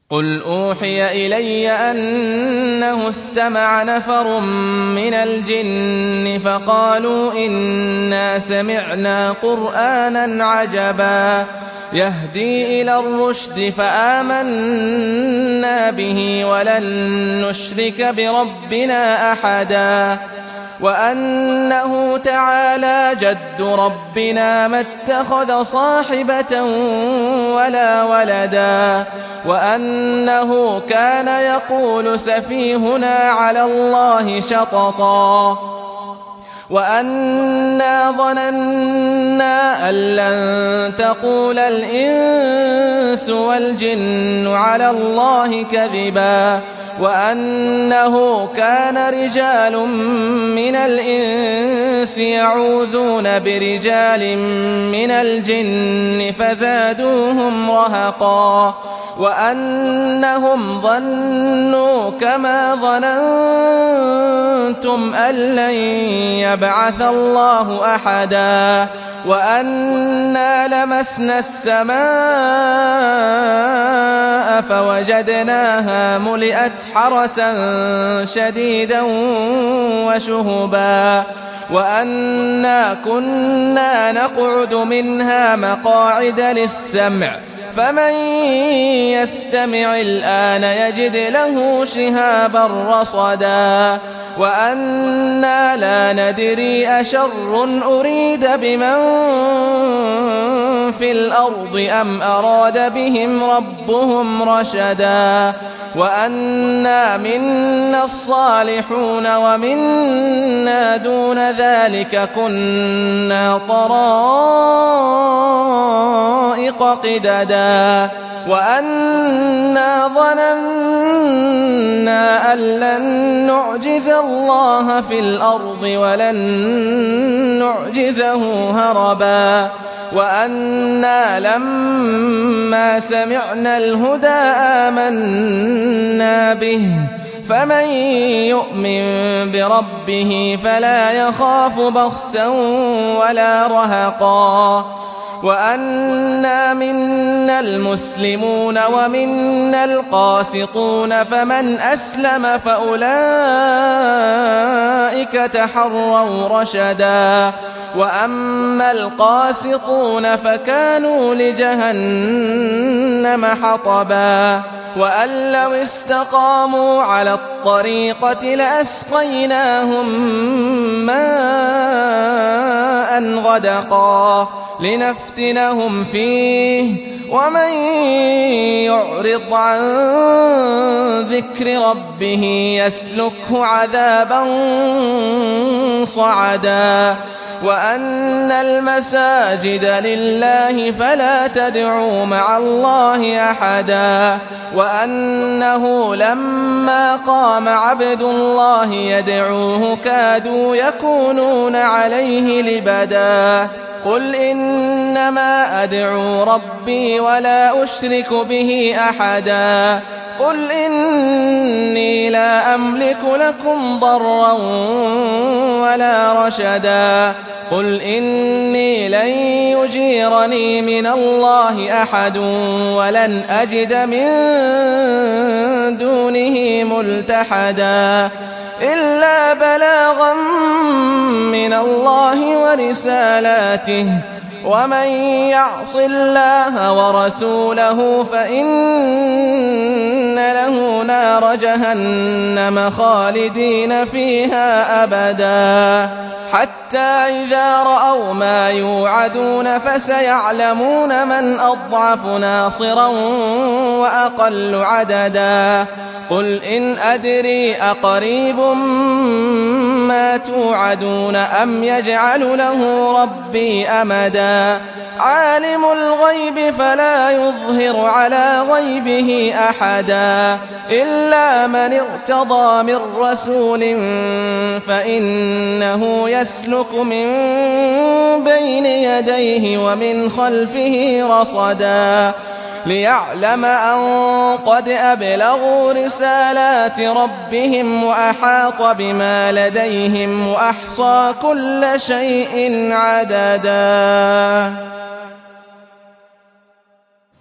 قل أوحي إلي أنه استمع نفر من الجن فقالوا إنا سمعنا قرآنا عجبا يهدي إلى الرشد فآمنا به ولن نشرك بربنا أحدا وأنه تعالى جد ربنا ما اتخذ صاحبة ولا ولدا وأنه كان يقول سفيهنا على الله شططا وأنا ظننا أن لن تقول الإنس والجن على الله كذبا وأنه كان رجال من الإنس يعوذون برجال من الجن فزادوهم رهقا وأنهم ظنوا كما ظننتم أن لن يبعث الله أحدا وأنا لمسنا السماء فوجدناها ملئت حرسا شديدا وشهبا وأنا كنا نقعد منها مقاعد للسمع فمن يستمع الآن يجد له شهابا رصدا وأنا لا ندري أشر أريد بمن في الأرض أم أراد بهم ربهم رشدا وأنا منا الصالحون ومنا دون ذلك كنا طرائق قددا وأنا ظننا أن لن نعجز الله في الأرض ولن نعجزه هربا وأنا لما سمعنا الهدى آمنا به فمن يؤمن بربه فلا يخاف بخسا ولا رهقا وأنا منا المسلمون ومنا القاسطون فمن أسلم فأولئك تحروا رشدا وأما القاسطون فكانوا لجهنم حطبا وأن لو استقاموا على الطريقة لأسقيناهم ماء غدقا لنفتنهم فيه ومن يعرض عن ذكر ربه يسلكه عذابا صعدا وأن المساجد لله فلا تدعوا مع الله أحدا وأنه لما قام عبد الله يدعوه كادوا يكونون عليه لبدا قل إنما أدعو ربي ولا أشرك به أحدا قل إني لا أملك لكم ضرا ولا رشدا قل إني لن يجيرني من الله أحد ولن أجد من دونه ملتحدا إلا بلاغا من الله ورسالاته ومن يعص الله ورسوله فإن له نار جهنم خالدين فيها أبدا حتى إذا رأوا ما يوعدون فسيعلمون من أضعف ناصرا وأقل عددا قل إن أدري أقريب ما توعدون أم يجعل له ربي أمدا عالم الغيب فلا يظهر على غيبه أحدا إلا من ارتضى من رسول فإنه يسلك من بين يديه ومن خلفه رصدا ليعلم أن قد أبلغوا رسالات ربهم وأحاط بما لديهم وأحصى كل شيء عددا.